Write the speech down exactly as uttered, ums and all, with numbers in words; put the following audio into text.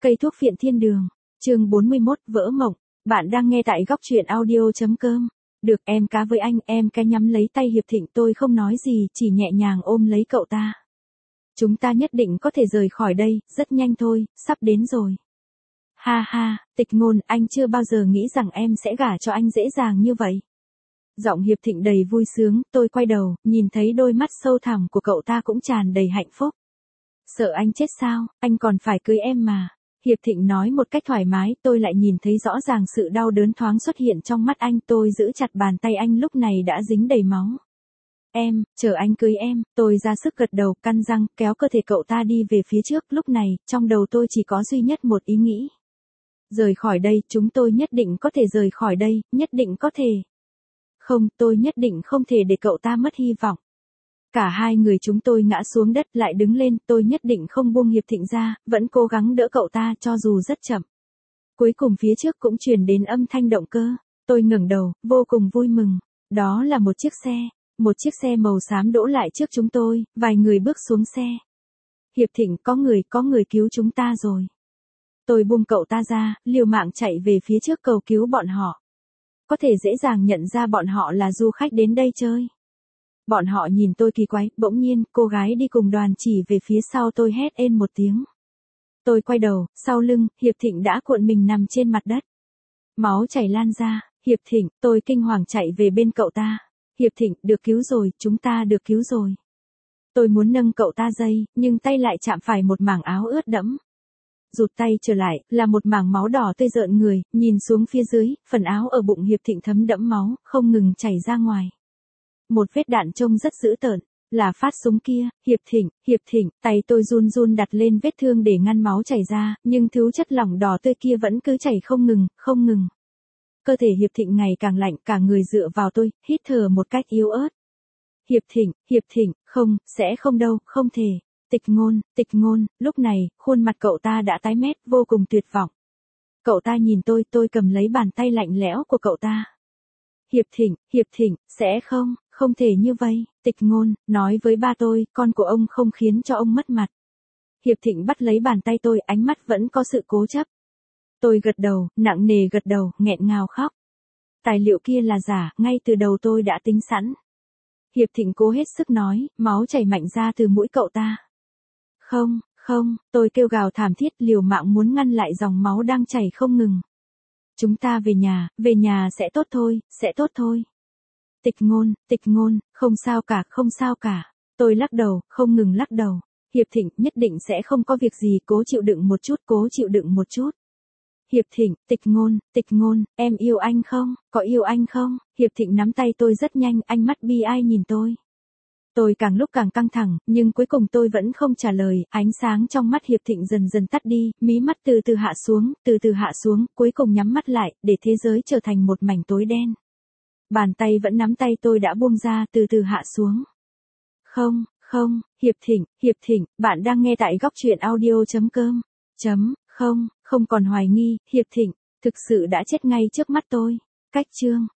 Cây thuốc phiện thiên đường, chương bốn mươi mốt, vỡ mộng. Bạn đang nghe tại góc truyện audio chấm com. Được, em cá với anh, em cá nhắm lấy tay Hiệp Thịnh, tôi không nói gì, chỉ nhẹ nhàng ôm lấy cậu ta. Chúng ta nhất định có thể rời khỏi đây, rất nhanh thôi, sắp đến rồi. Ha ha, Tịch Ngôn, anh chưa bao giờ nghĩ rằng em sẽ gả cho anh dễ dàng như vậy. Giọng Hiệp Thịnh đầy vui sướng, tôi quay đầu, nhìn thấy đôi mắt sâu thẳm của cậu ta cũng tràn đầy hạnh phúc. Sợ anh chết sao, anh còn phải cưới em mà. Hiệp Thịnh nói một cách thoải mái, tôi lại nhìn thấy rõ ràng sự đau đớn thoáng xuất hiện trong mắt anh, tôi giữ chặt bàn tay anh lúc này đã dính đầy máu. Em, chờ anh cưới em, tôi ra sức gật đầu, căn răng, kéo cơ thể cậu ta đi về phía trước, lúc này, trong đầu tôi chỉ có duy nhất một ý nghĩ. Rời khỏi đây, chúng tôi nhất định có thể rời khỏi đây, nhất định có thể. Không, tôi nhất định không thể để cậu ta mất hy vọng. Cả hai người chúng tôi ngã xuống đất lại đứng lên, tôi nhất định không buông Hiệp Thịnh ra, vẫn cố gắng đỡ cậu ta cho dù rất chậm. Cuối cùng phía trước cũng truyền đến âm thanh động cơ, tôi ngẩng đầu, vô cùng vui mừng. Đó là một chiếc xe, một chiếc xe màu xám đỗ lại trước chúng tôi, vài người bước xuống xe. Hiệp Thịnh, có người, có người cứu chúng ta rồi. Tôi buông cậu ta ra, liều mạng chạy về phía trước cầu cứu bọn họ. Có thể dễ dàng nhận ra bọn họ là du khách đến đây chơi. Bọn họ nhìn tôi kỳ quái, bỗng nhiên, cô gái đi cùng đoàn chỉ về phía sau tôi hét ên một tiếng. Tôi quay đầu, sau lưng, Hiệp Thịnh đã cuộn mình nằm trên mặt đất. Máu chảy lan ra, Hiệp Thịnh, tôi kinh hoàng chạy về bên cậu ta. Hiệp Thịnh, được cứu rồi, chúng ta được cứu rồi. Tôi muốn nâng cậu ta dây, nhưng tay lại chạm phải một mảng áo ướt đẫm. Rụt tay trở lại, là một mảng máu đỏ tươi rợn người, nhìn xuống phía dưới, phần áo ở bụng Hiệp Thịnh thấm đẫm máu, không ngừng chảy ra ngoài. Một vết đạn trông rất dữ tợn, là phát súng kia. Hiệp Thịnh, Hiệp Thịnh, tay tôi run run đặt lên vết thương để ngăn máu chảy ra, nhưng thứ chất lỏng đỏ tươi kia vẫn cứ chảy không ngừng, không ngừng. Cơ thể Hiệp Thịnh ngày càng lạnh, cả người dựa vào tôi, hít thở một cách yếu ớt. Hiệp Thịnh, Hiệp Thịnh, không, sẽ không đâu, không thể. Tịch Ngôn, Tịch Ngôn, lúc này, khuôn mặt cậu ta đã tái mét, vô cùng tuyệt vọng. Cậu ta nhìn tôi, tôi cầm lấy bàn tay lạnh lẽo của cậu ta. Hiệp Thịnh, Hiệp Thịnh, sẽ không, không thể như vậy. Tịch Ngôn, nói với ba tôi, con của ông không khiến cho ông mất mặt. Hiệp Thịnh bắt lấy bàn tay tôi, ánh mắt vẫn có sự cố chấp. Tôi gật đầu, nặng nề gật đầu, nghẹn ngào khóc. Tài liệu kia là giả, ngay từ đầu tôi đã tính sẵn. Hiệp Thịnh cố hết sức nói, máu chảy mạnh ra từ mũi cậu ta. Không, không, tôi kêu gào thảm thiết, liều mạng muốn ngăn lại dòng máu đang chảy không ngừng. Chúng ta về nhà, về nhà sẽ tốt thôi, sẽ tốt thôi. Tịch Ngôn, Tịch Ngôn, không sao cả, không sao cả. Tôi lắc đầu, không ngừng lắc đầu. Hiệp Thịnh, nhất định sẽ không có việc gì, cố chịu đựng một chút, cố chịu đựng một chút. Hiệp Thịnh, Tịch Ngôn, Tịch Ngôn, em yêu anh không, có yêu anh không? Hiệp Thịnh nắm tay tôi rất nhanh, ánh mắt bi ai nhìn tôi. Tôi càng lúc càng căng thẳng, nhưng cuối cùng tôi vẫn không trả lời, ánh sáng trong mắt Hiệp Thịnh dần dần tắt đi, mí mắt từ từ hạ xuống, từ từ hạ xuống, cuối cùng nhắm mắt lại, để thế giới trở thành một mảnh tối đen. Bàn tay vẫn nắm tay tôi đã buông ra, từ từ hạ xuống. Không, không, Hiệp Thịnh, Hiệp Thịnh, bạn đang nghe tại góc truyện audio chấm com. Chấm, không, không còn hoài nghi, Hiệp Thịnh, thực sự đã chết ngay trước mắt tôi. Cách chương.